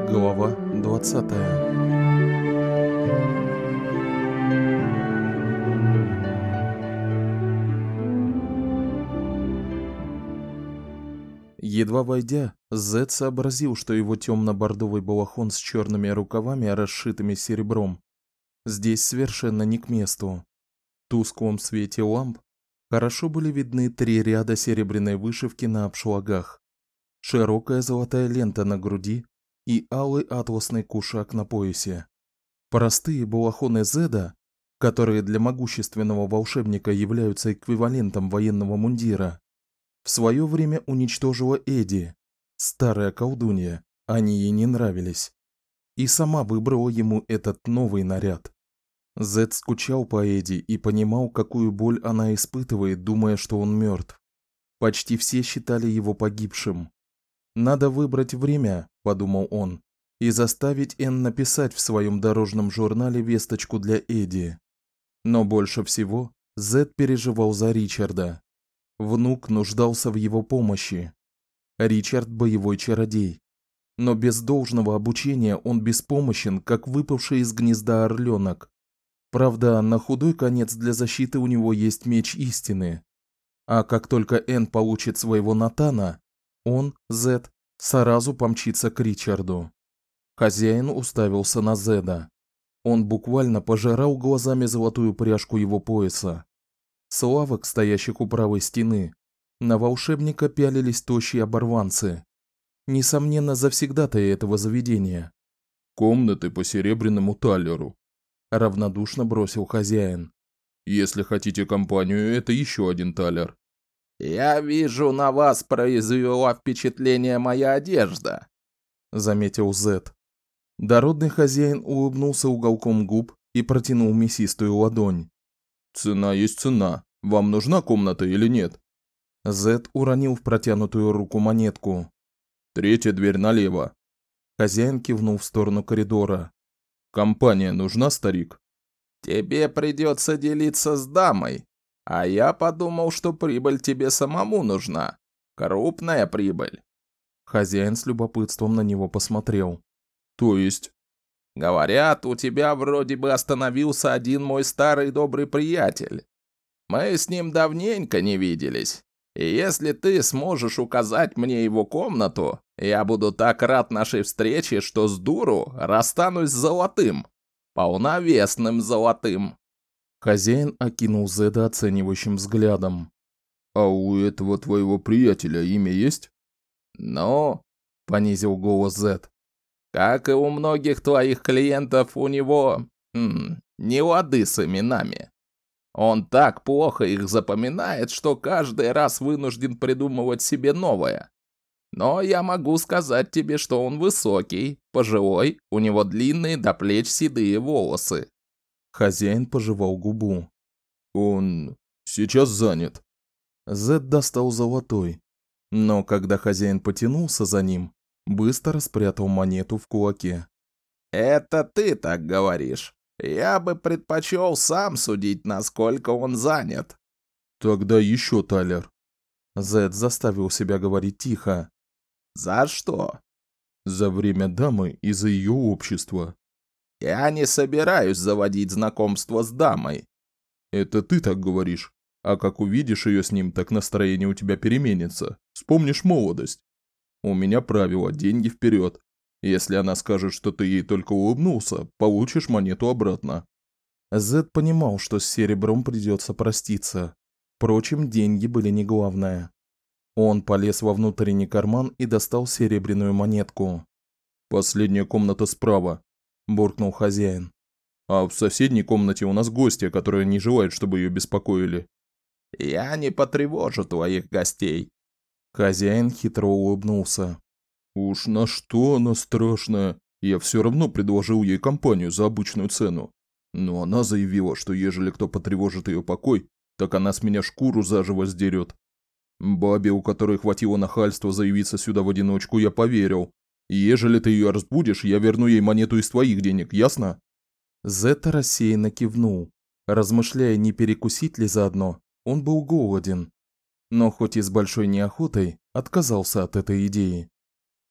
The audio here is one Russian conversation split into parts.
Глава 20. Едва войдя, Зед сообразил, что его темно-бордовый балахон с черными рукавами, расшитыми серебром, здесь совершенно не к месту. В тусклом свете ламп хорошо были видны 3 ряда серебряной вышивки на обшлагах, широкая золотая лента на груди и алый атласный кушак на поясе. Простые балахоны Зеда, которые для могущественного волшебника являются эквивалентом военного мундира, в свое время уничтожила Эди, старая колдунья, они ей не нравились, и сама выбрала ему этот новый наряд. Зед скучал по Эди и понимал, какую боль она испытывает, думая, что он мертв. Почти все считали его погибшим. «Надо выбрать время», – подумал он, – «и заставить Энн написать в своем дорожном журнале весточку для Эди». Но больше всего Зед переживал за Ричарда. Внук нуждался в его помощи. Ричард – боевой чародей. Но без должного обучения он беспомощен, как выпавший из гнезда орленок. Правда, на худой конец для защиты у него есть меч истины. А как только Энн получит своего Натана, он, Зед, сразу помчится к Ричарду. Хозяин уставился на Зеда. Он буквально пожирал глазами золотую пряжку его пояса. С лавок, стоящих у правой стены, на волшебника пялились тощие оборванцы. Несомненно, завсегдатаи этого заведения. «Комнаты по серебряному талеру», – равнодушно бросил хозяин. «Если хотите компанию, это еще 1 талер». «Я вижу, на вас произвела впечатление моя одежда», — заметил Зед. Дородный хозяин улыбнулся уголком губ и протянул мясистую ладонь. «Цена есть цена. Вам нужна комната или нет?» Зед уронил в протянутую руку монетку. «3-я дверь налево». Хозяин кивнул в сторону коридора. «Компания нужна, старик?» «Тебе придется делиться с дамой. А я подумал, что прибыль тебе самому нужна. Крупная прибыль». Хозяин с любопытством на него посмотрел. «То есть?» «Говорят, у тебя вроде бы остановился один мой старый добрый приятель. Мы с ним давненько не виделись. И если ты сможешь указать мне его комнату, я буду так рад нашей встрече, что с дуру расстанусь с золотым. Полновесным золотым». Хозяин окинул Зеда оценивающим взглядом. «А у этого твоего приятеля имя есть?» «Ну?» – понизил голос Зед. «Как и у многих твоих клиентов, у него не лады с именами. Он так плохо их запоминает, что каждый раз вынужден придумывать себе новое. Но я могу сказать тебе, что он высокий, пожилой, у него длинные до плеч седые волосы». Хозяин пожевал губу. «Он сейчас занят». Зед достал золотой, но когда хозяин потянулся за ним, быстро спрятал монету в кулаке. «Это ты так говоришь. Я бы предпочел сам судить, насколько он занят». «Тогда еще талер». Зед заставил себя говорить тихо. «За что?» «За время дамы и за ее общество». «Я не собираюсь заводить знакомство с дамой». «Это ты так говоришь. А как увидишь ее с ним, так настроение у тебя переменится. Вспомнишь молодость. У меня правило: деньги вперед. Если она скажет, что ты ей только улыбнулся, получишь монету обратно». Зед понимал, что с серебром придется проститься. Впрочем, деньги были не главное. Он полез во внутренний карман и достал серебряную монетку. «Последняя комната справа», – буркнул хозяин. «А в соседней комнате у нас гостья, которая не желает, чтобы ее беспокоили». «Я не потревожу твоих гостей». Хозяин хитро улыбнулся. «Уж на что она страшная. Я все равно предложил ей компанию за обычную цену. Но она заявила, что ежели кто потревожит ее покой, так она с меня шкуру заживо сдерет. Бабе, у которой хватило нахальства заявиться сюда в одиночку, я поверил. Ежели ты ее разбудишь, я верну ей монету из твоих денег, ясно?» Зед рассеянно кивнул, размышляя, не перекусить ли заодно. Он был голоден, но хоть и с большой неохотой отказался от этой идеи.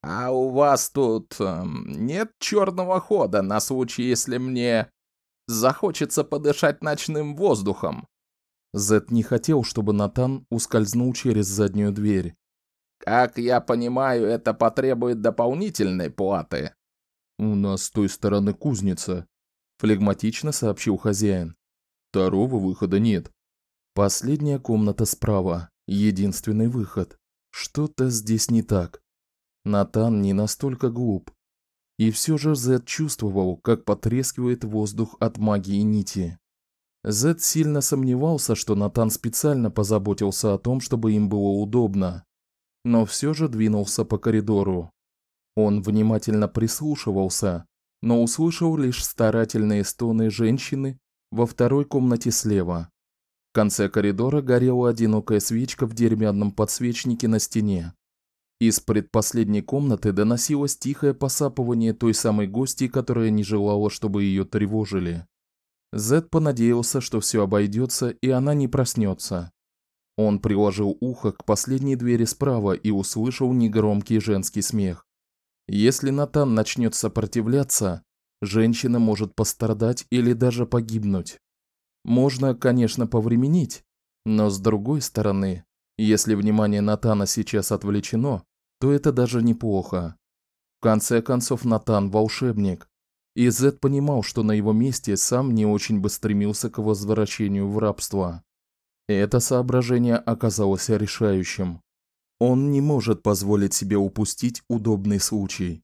«А у вас тут нет черного хода на случай, если мне захочется подышать ночным воздухом?» Зет не хотел, чтобы Натан ускользнул через заднюю дверь. «Как я понимаю, это потребует дополнительной платы». «У нас с той стороны кузница», — флегматично сообщил хозяин. «Второго выхода нет». Последняя комната справа, единственный выход. Что-то здесь не так. Натан не настолько глуп. И все же Зет чувствовал, как потрескивает воздух от магии нити. Зет сильно сомневался, что Натан специально позаботился о том, чтобы им было удобно. Но все же двинулся по коридору. Он внимательно прислушивался, но услышал лишь старательные стоны женщины во второй комнате слева. В конце коридора горела одинокая свечка в деревянном подсвечнике на стене. Из предпоследней комнаты доносилось тихое посапывание той самой гости, которая не желала, чтобы ее тревожили. Зет понадеялся, что все обойдется и она не проснется. Он приложил ухо к последней двери справа и услышал негромкий женский смех. Если Натан начнет сопротивляться, женщина может пострадать или даже погибнуть. Можно, конечно, повременить, но с другой стороны, если внимание Натана сейчас отвлечено, то это даже неплохо. В конце концов, Натан волшебник, и Зет понимал, что на его месте сам не очень бы стремился к возвращению в рабство. Это соображение оказалось решающим. Он не может позволить себе упустить удобный случай.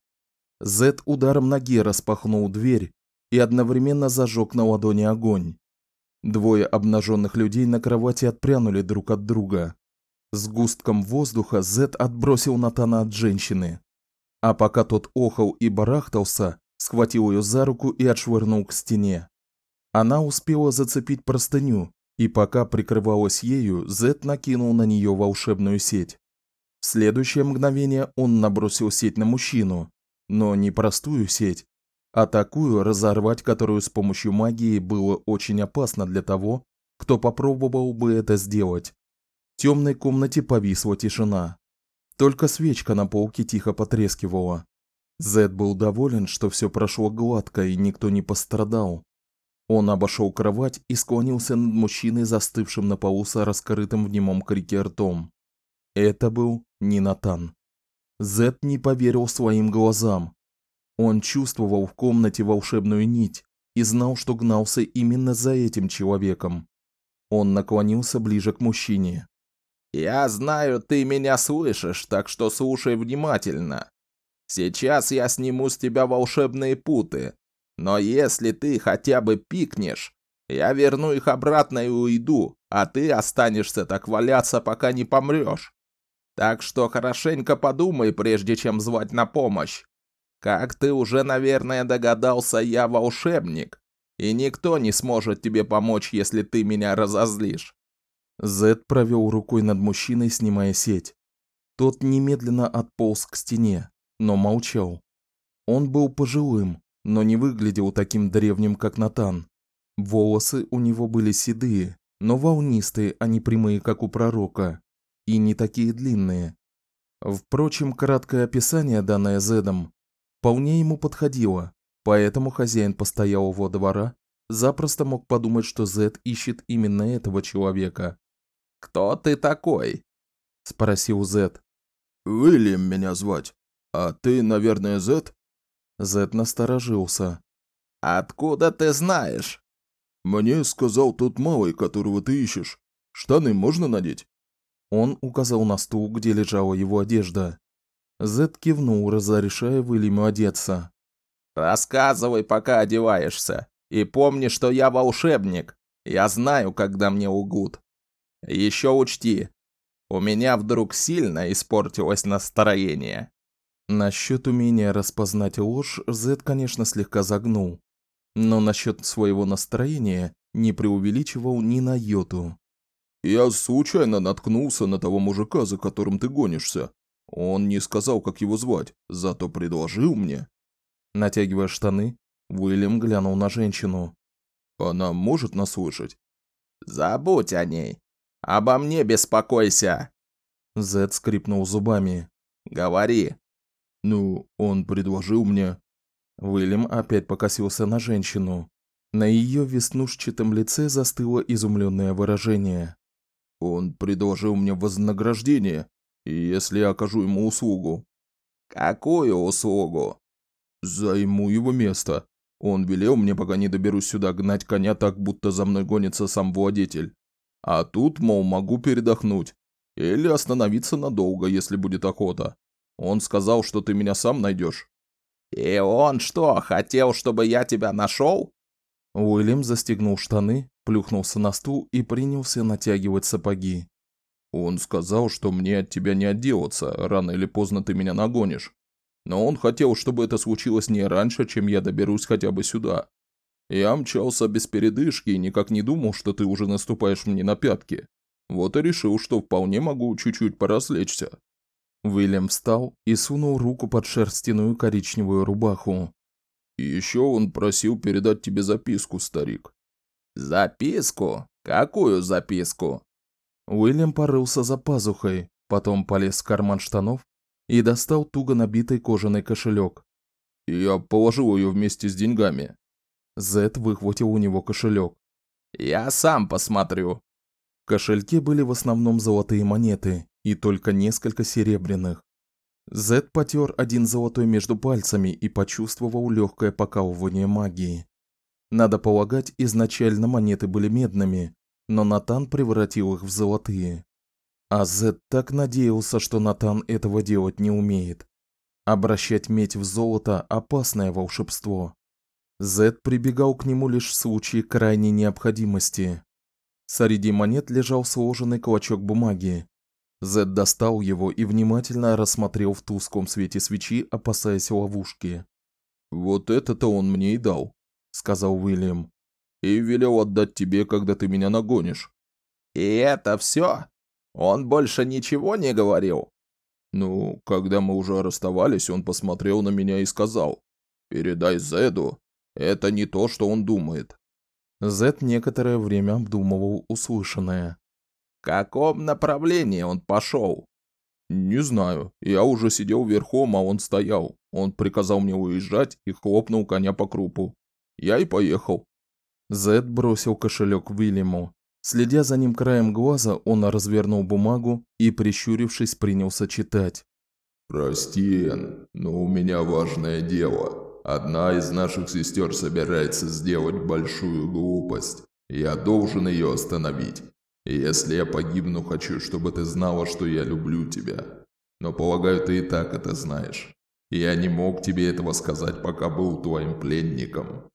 Зет ударом ноги распахнул дверь и одновременно зажег на ладони огонь. Двое обнаженных людей на кровати отпрянули друг от друга. Сгустком воздуха Зет отбросил Натана от женщины. А пока тот охал и барахтался, схватил ее за руку и отшвырнул к стене. Она успела зацепить простыню, и пока прикрывалась ею, Зет накинул на нее волшебную сеть. В следующее мгновение он набросил сеть на мужчину, но не простую сеть, а такую, разорвать которую с помощью магии было очень опасно для того, кто попробовал бы это сделать. В темной комнате повисла тишина. Только свечка на полке тихо потрескивала. Зет был доволен, что все прошло гладко и никто не пострадал. Он обошел кровать и склонился над мужчиной, застывшим на полу с раскрытым в немом крике ртом. Это был не Натан. Зет не поверил своим глазам. Он чувствовал в комнате волшебную нить и знал, что гнался именно за этим человеком. Он наклонился ближе к мужчине. «Я знаю, ты меня слышишь, так что слушай внимательно. Сейчас я сниму с тебя волшебные путы, но если ты хотя бы пикнешь, я верну их обратно и уйду, а ты останешься так валяться, пока не помрешь. Так что хорошенько подумай, прежде чем звать на помощь. Как ты уже, наверное, догадался, я волшебник, и никто не сможет тебе помочь, если ты меня разозлишь». Зет провел рукой над мужчиной, снимая сеть. Тот немедленно отполз к стене, но молчал. Он был пожилым, но не выглядел таким древним, как Натан. Волосы у него были седые, но волнистые, а не прямые, как у пророка, и не такие длинные. Впрочем, краткое описание, данное Зедом, вполне ему подходило, поэтому хозяин постоялого двора запросто мог подумать, что Зед ищет именно этого человека. «Кто ты такой?» – спросил Зед. «Уильям меня звать. А ты, наверное, Зед?» Зед насторожился. «Откуда ты знаешь?» «Мне сказал тот малый, которого ты ищешь. Штаны можно надеть?» Он указал на стул, где лежала его одежда. Зед кивнул, разрешая Уильяму одеться. «Рассказывай, пока одеваешься. И помни, что я волшебник. Я знаю, когда мне лгут. Еще учти, у меня вдруг сильно испортилось настроение». Насчет умения распознать ложь Зед, конечно, слегка загнул. Но насчет своего настроения не преувеличивал ни на йоту. «Я случайно наткнулся на того мужика, за которым ты гонишься. Он не сказал, как его звать, зато предложил мне». Натягивая штаны, Уильям глянул на женщину. «Она может нас слышать?» «Забудь о ней. Обо мне беспокойся». Зед скрипнул зубами. «Говори». Ну, он предложил мне... Уильям опять покосился на женщину. На ее веснушчатом лице застыло изумленное выражение. Он предложил мне вознаграждение, если я окажу ему услугу. Какую услугу? Займу его место. Он велел мне, пока не доберусь сюда, гнать коня так, будто за мной гонится сам владетель. А тут, мол, могу передохнуть. Или остановиться надолго, если будет охота. Он сказал, что ты меня сам найдешь. И он что, хотел, чтобы я тебя нашел? Уильям застегнул штаны, плюхнулся на стул и принялся натягивать сапоги. Он сказал, что мне от тебя не отделаться, рано или поздно ты меня нагонишь. Но он хотел, чтобы это случилось не раньше, чем я доберусь хотя бы сюда. Я мчался без передышки и никак не думал, что ты уже наступаешь мне на пятки. Вот и решил, что вполне могу чуть-чуть поразвлечься. Уильям встал и сунул руку под шерстяную коричневую рубаху. И еще он просил передать тебе записку, старик. Записку? Какую записку? Уильям порылся за пазухой, потом полез в карман штанов и достал туго набитый кожаный кошелек. Я положил ее вместе с деньгами. Зед выхватил у него кошелек. Я сам посмотрю. В кошельке были в основном золотые монеты и только несколько серебряных. Зед потер один золотой между пальцами и почувствовал легкое покалывание магии. Надо полагать, изначально монеты были медными, но Натан превратил их в золотые. А Зед так надеялся, что Натан этого делать не умеет. Обращать медь в золото – опасное волшебство. Зед прибегал к нему лишь в случае крайней необходимости. Среди монет лежал сложенный клочок бумаги. Зед достал его и внимательно рассмотрел в тусклом свете свечи, опасаясь ловушки. «Вот это-то он мне и дал», — сказал Уильям. «И велел отдать тебе, когда ты меня нагонишь». И это все? Он больше ничего не говорил? Ну, когда мы уже расставались, он посмотрел на меня и сказал: «Передай Зеду, это не то, что он думает». Зед некоторое время обдумывал услышанное. В каком направлении он пошел? «Не знаю. Я уже сидел верхом, а он стоял. Он приказал мне уезжать и хлопнул коня по крупу. Я и поехал». Зед бросил кошелек Уильяму. Следя за ним краем глаза, он развернул бумагу и, прищурившись, принялся читать. «Прости, Энн, но у меня важное дело. Одна из наших сестер собирается сделать большую глупость. Я должен ее остановить. Если я погибну, хочу, чтобы ты знала, что я люблю тебя. Но, полагаю, ты и так это знаешь. Я не мог тебе этого сказать, пока был твоим пленником.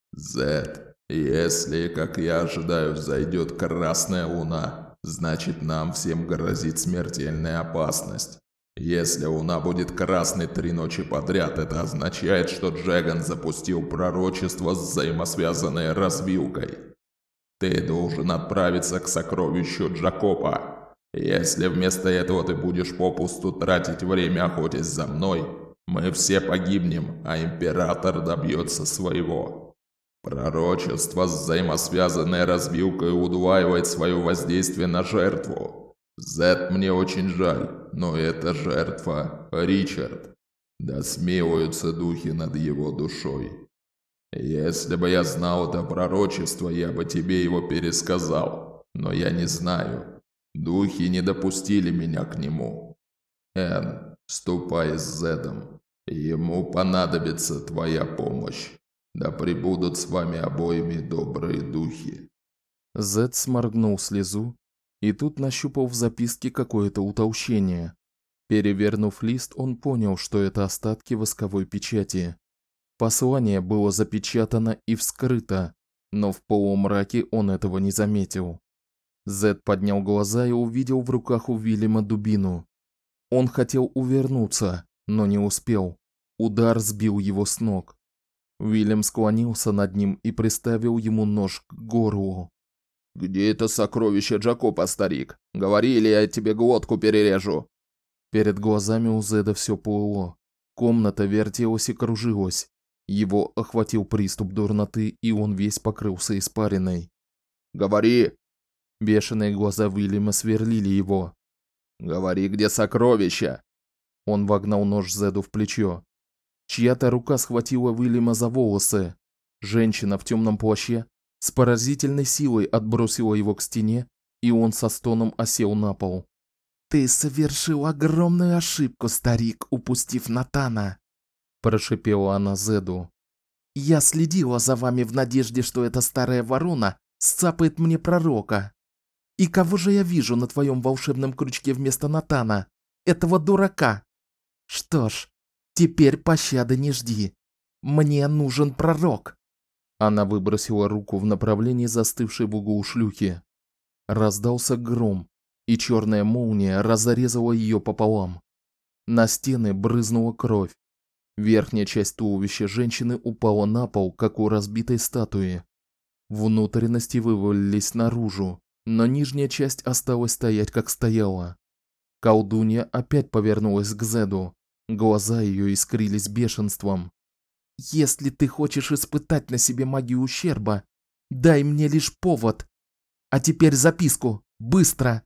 Зед, если, как я ожидаю, взойдет красная луна, значит, нам всем грозит смертельная опасность. Если луна будет красной 3 ночи подряд, это означает, что Джеган запустил пророчество с взаимосвязанной развилкой. Ты должен отправиться к сокровищу Джакопа. Если вместо этого ты будешь попусту тратить время, охотясь за мной, мы все погибнем, а Император добьется своего. Пророчество с взаимосвязанной развилкой удваивает свое воздействие на жертву. Зед, мне очень жаль, но эта жертва – Ричард. Да смилуются духи над его душой. Если бы я знал это пророчество, я бы тебе его пересказал, но я не знаю. Духи не допустили меня к нему. Энн, ступай с Зедом. Ему понадобится твоя помощь. Да пребудут с вами обоими добрые духи». Зед сморгнул слезу и тут нащупал в записке какое-то утолщение. Перевернув лист, он понял, что это остатки восковой печати. Послание было запечатано и вскрыто, но в полумраке он этого не заметил. Зед поднял глаза и увидел в руках у Уильяма дубину. Он хотел увернуться, но не успел. Удар сбил его с ног. Уильям склонился над ним и приставил ему нож к горлу. «Где это сокровище Джакопа, старик? Говори, или я тебе глотку перережу!» Перед глазами у Зеда все плыло. Комната вертелась и кружилась. Его охватил приступ дурноты, и он весь покрылся испариной. «Говори!» Бешеные глаза Уильяма сверлили его. «Говори, где сокровища!» Он вогнал нож Зеду в плечо. Чья-то рука схватила Уильяма за волосы. Женщина в темном плаще с поразительной силой отбросила его к стене, и он со стоном осел на пол. «Ты совершил огромную ошибку, старик, упустив Натана», – прошипела она Зеду. «Я следила за вами в надежде, что эта старая ворона сцапает мне пророка. И кого же я вижу на твоем волшебном крючке вместо Натана? Этого дурака. Что ж, теперь пощады не жди. Мне нужен пророк». Она выбросила руку в направлении застывшей в углу шлюхи. Раздался гром, и черная молния разрезала ее пополам. На стены брызнула кровь. Верхняя часть туловища женщины упала на пол, как у разбитой статуи. Внутренности вывалились наружу, но нижняя часть осталась стоять, как стояла. Колдунья опять повернулась к Зеду. Глаза ее искрились бешенством. «Если ты хочешь испытать на себе магию ущерба, дай мне лишь повод. А теперь записку, быстро!»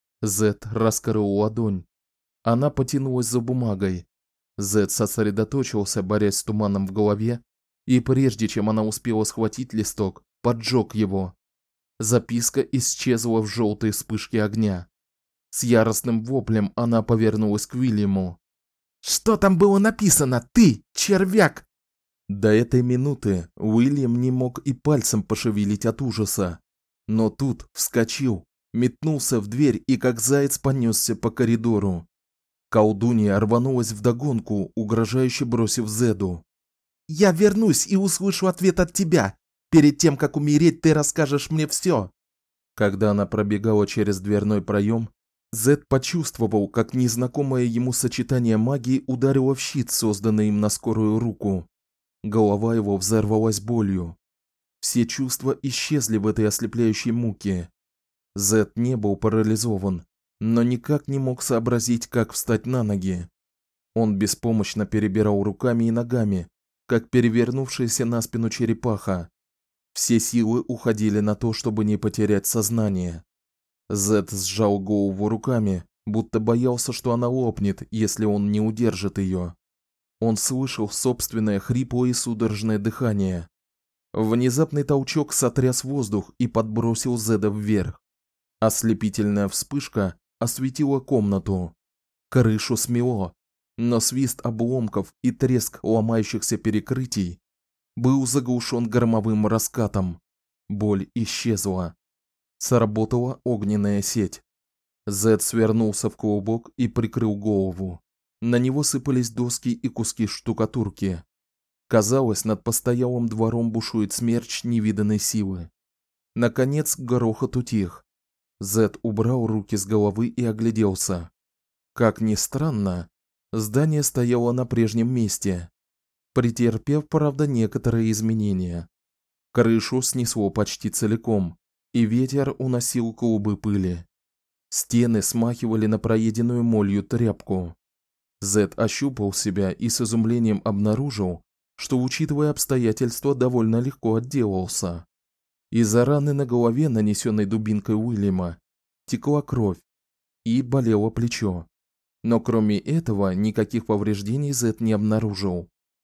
Зед раскрыл ладонь. Она потянулась за бумагой. Зед сосредоточился, борясь с туманом в голове, и прежде чем она успела схватить листок, поджег его. Записка исчезла в желтой вспышке огня. С яростным воплем она повернулась к Уильяму. «Что там было написано, ты, червяк?» До этой минуты Уильям не мог и пальцем пошевелить от ужаса. Но тут вскочил, метнулся в дверь и как заяц понесся по коридору. Колдунья рванулась вдогонку, угрожающе бросив Зеду. «Я вернусь и услышу ответ от тебя. Перед тем, как умереть, ты расскажешь мне все». Когда она пробегала через дверной проем, Зед почувствовал, как незнакомое ему сочетание магии ударило в щит, созданный им на скорую руку. Голова его взорвалась болью. Все чувства исчезли в этой ослепляющей муке. Зед не был парализован, но никак не мог сообразить, как встать на ноги. Он беспомощно перебирал руками и ногами, как перевернувшаяся на спину черепаха. Все силы уходили на то, чтобы не потерять сознание. Зед сжал голову руками, будто боялся, что она лопнет, если он не удержит ее. Он слышал собственное хриплое и судорожное дыхание. Внезапный толчок сотряс воздух и подбросил Зеда вверх. Ослепительная вспышка осветила комнату. Крышу смело, но свист обломков и треск ломающихся перекрытий был заглушен громовым раскатом. Боль исчезла. Сработала огненная сеть. Зед свернулся в клубок и прикрыл голову. На него сыпались доски и куски штукатурки. Казалось, над постоялым двором бушует смерч невиданной силы. Наконец грохот утих. Зед убрал руки с головы и огляделся. Как ни странно, здание стояло на прежнем месте, претерпев, правда, некоторые изменения. Крышу снесло почти целиком, и ветер уносил клубы пыли. Стены смахивали на проеденную молью тряпку. Зед ощупал себя и с изумлением обнаружил, что, учитывая обстоятельства, довольно легко отделался. Из-за раны на голове, нанесенной дубинкой Уильяма, текла кровь и болело плечо. Но кроме этого никаких повреждений Зед не обнаружил.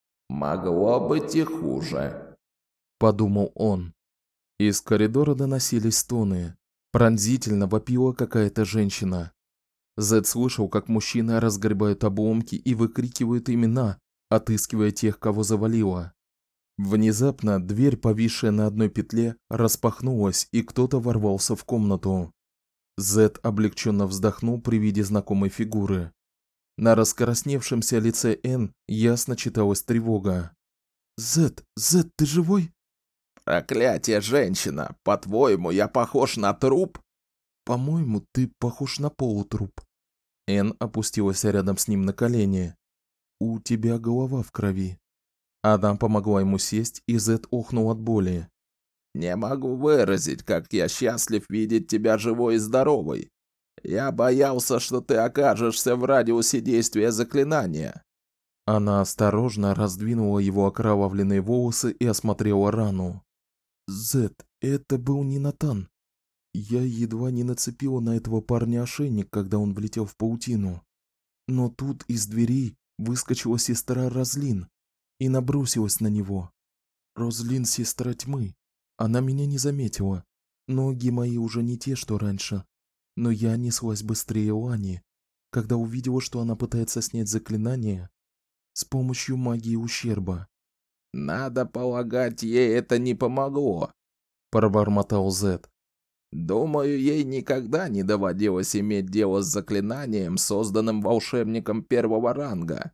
«Могло быть и хуже», – подумал он. Из коридора доносились стоны. Пронзительно вопила какая-то женщина. Зед слышал, как мужчины разгребают обломки и выкрикивают имена, отыскивая тех, кого завалило. Внезапно дверь, повисшая на одной петле, распахнулась, и кто-то ворвался в комнату. Зед облегченно вздохнул при виде знакомой фигуры. На раскрасневшемся лице Энн ясно читалась тревога. «Зед, ты живой?» «Проклятие, женщина! По-твоему, я похож на труп?» «По-моему, ты похож на полутруп». Энн опустилась рядом с ним на колени. «У тебя голова в крови». Она помогла ему сесть, и Зед охнул от боли. «Не могу выразить, как я счастлив видеть тебя живой и здоровой. Я боялся, что ты окажешься в радиусе действия заклинания». Она осторожно раздвинула его окровавленные волосы и осмотрела рану. «Зед, это был не Натан. Я едва не нацепила на этого парня ошейник, когда он влетел в паутину. Но тут из дверей выскочила сестра Розлин и набросилась на него. Розлин — сестра тьмы. Она меня не заметила. Ноги мои уже не те, что раньше. Но я неслась быстрее Лани, когда увидела, что она пытается снять заклинание с помощью магии ущерба. «Надо полагать, ей это не помогло», — пробормотал Зет. «Думаю, ей никогда не доводилось иметь дело с заклинанием, созданным волшебником первого ранга.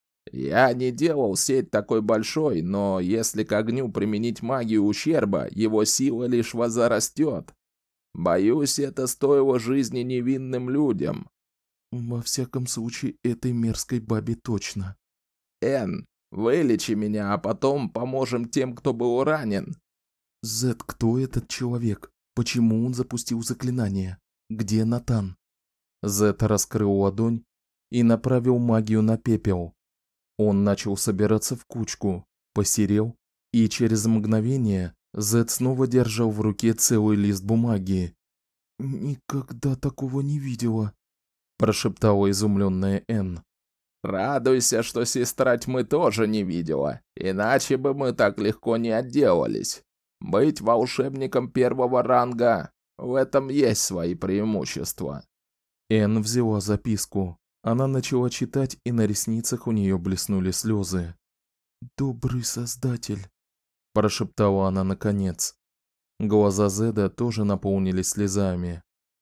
Я не делал сеть такой большой, но если к огню применить магию ущерба, его сила лишь возрастет. Боюсь, это стоило жизни невинным людям». Во всяком случае, этой мерзкой бабе точно. «Энн, вылечи меня, а потом поможем тем, кто был ранен». Зет, кто этот человек? Почему он запустил заклинание? Где Натан? Зет раскрыл ладонь и направил магию на пепел. Он начал собираться в кучку, посерел, и через мгновение Зет снова держал в руке целый лист бумаги. «Никогда такого не видела», — прошептала изумленная Энн. «Радуйся, что сестра тьмы тоже не видела, иначе бы мы так легко не отделались. Быть волшебником первого ранга — в этом есть свои преимущества». Энн взяла записку. Она начала читать, и на ресницах у нее блеснули слезы. «Добрый Создатель», — прошептала она наконец. Глаза Зеда тоже наполнились слезами.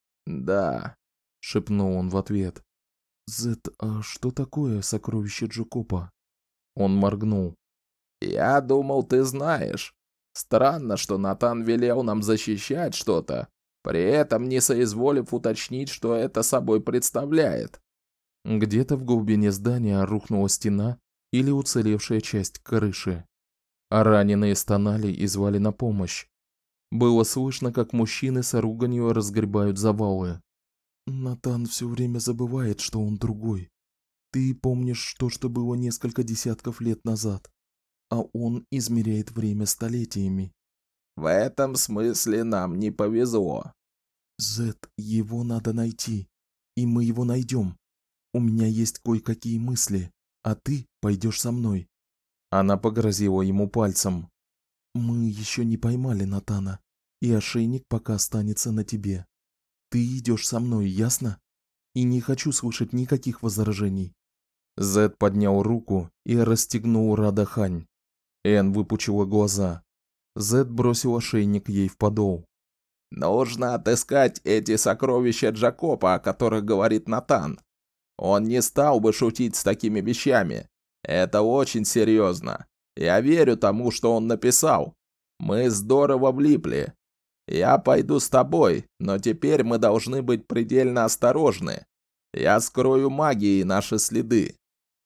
«Да», — шепнул он в ответ. «Зед, а что такое сокровище Джокопа?» Он моргнул. «Я думал, ты знаешь. Странно, что Натан велел нам защищать что-то, при этом не соизволив уточнить, что это собой представляет». Где-то в глубине здания рухнула стена или уцелевшая часть крыши. А раненые стонали и звали на помощь. Было слышно, как мужчины с руганью разгребают завалы. «Натан все время забывает, что он другой. Ты помнишь то, что было несколько десятков лет назад, а он измеряет время столетиями». «В этом смысле нам не повезло». «Зет, его надо найти, и мы его найдем. У меня есть кое-какие мысли, а ты пойдешь со мной». Она погрозила ему пальцем. «Мы еще не поймали Натана, и ошейник пока останется на тебе. Ты идешь со мной, ясно? И не хочу слышать никаких возражений». Зед поднял руку и расстегнул Радахань. Энн выпучила глаза. Зед бросил ошейник ей в подол. «Нужно отыскать эти сокровища Джокопа, о которых говорит Натан. Он не стал бы шутить с такими вещами. Это очень серьезно. Я верю тому, что он написал. Мы здорово влипли. Я пойду с тобой, но теперь мы должны быть предельно осторожны. Я скрою магией наши следы».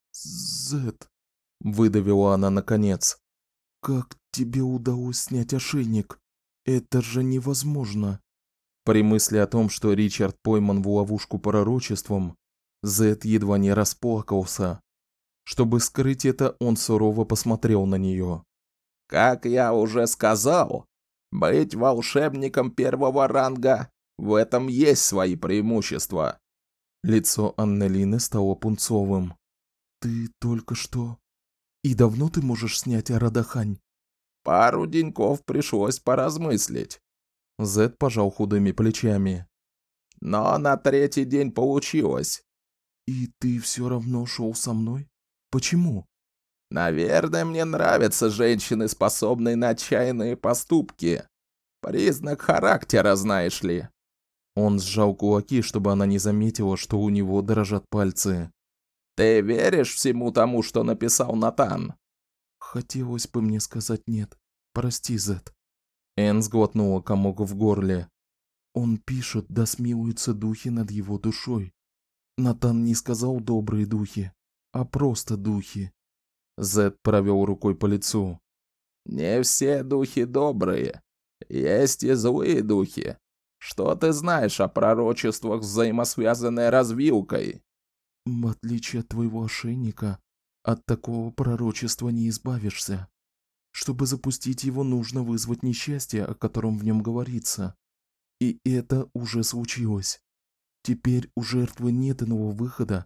«Зет», — выдавила она наконец, — «как тебе удалось снять ошейник? Это же невозможно». При мысли о том, что Ричард пойман в ловушку пророчеством, Зет едва не расплакался. Чтобы скрыть это, он сурово посмотрел на нее. «Как я уже сказал, быть волшебником первого ранга — в этом есть свои преимущества». Лицо Аннелины стало пунцовым. «Ты только что... И давно ты можешь снять Радахань?» «Пару деньков пришлось поразмыслить». Зет пожал худыми плечами. «Но на третий день получилось». «И ты все равно шел со мной? Почему?» «Наверное, мне нравятся женщины, способные на отчаянные поступки. Признак характера, знаешь ли». Он сжал кулаки, чтобы она не заметила, что у него дрожат пальцы. «Ты веришь всему тому, что написал Натан?» «Хотелось бы мне сказать нет. Прости, Зет». Энн сглотнула комок в горле. «Он пишет, да смилуются духи над его душой. Натан не сказал добрые духи, а просто духи». Зет провел рукой по лицу. «Не все духи добрые. Есть и злые духи. Что ты знаешь о пророчествах с взаимосвязанной развилкой?» «В отличие от твоего ошейника, от такого пророчества не избавишься. Чтобы запустить его, нужно вызвать несчастье, о котором в нем говорится. И это уже случилось. Теперь у жертвы нет иного выхода,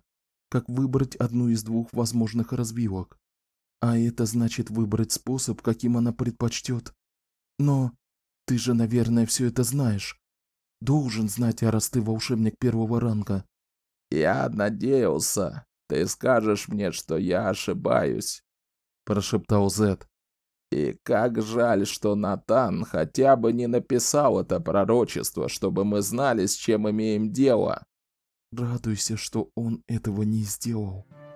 как выбрать одну из двух возможных развилок. А это значит выбрать способ, каким она предпочтет. Но ты же, наверное, все это знаешь. Должен знать, раз ты волшебник первого ранга. «Я надеялся, ты скажешь мне, что я ошибаюсь», – прошептал Зет. «И как жаль, что Натан хотя бы не написал это пророчество, чтобы мы знали, с чем имеем дело». Радуйся, что он этого не сделал.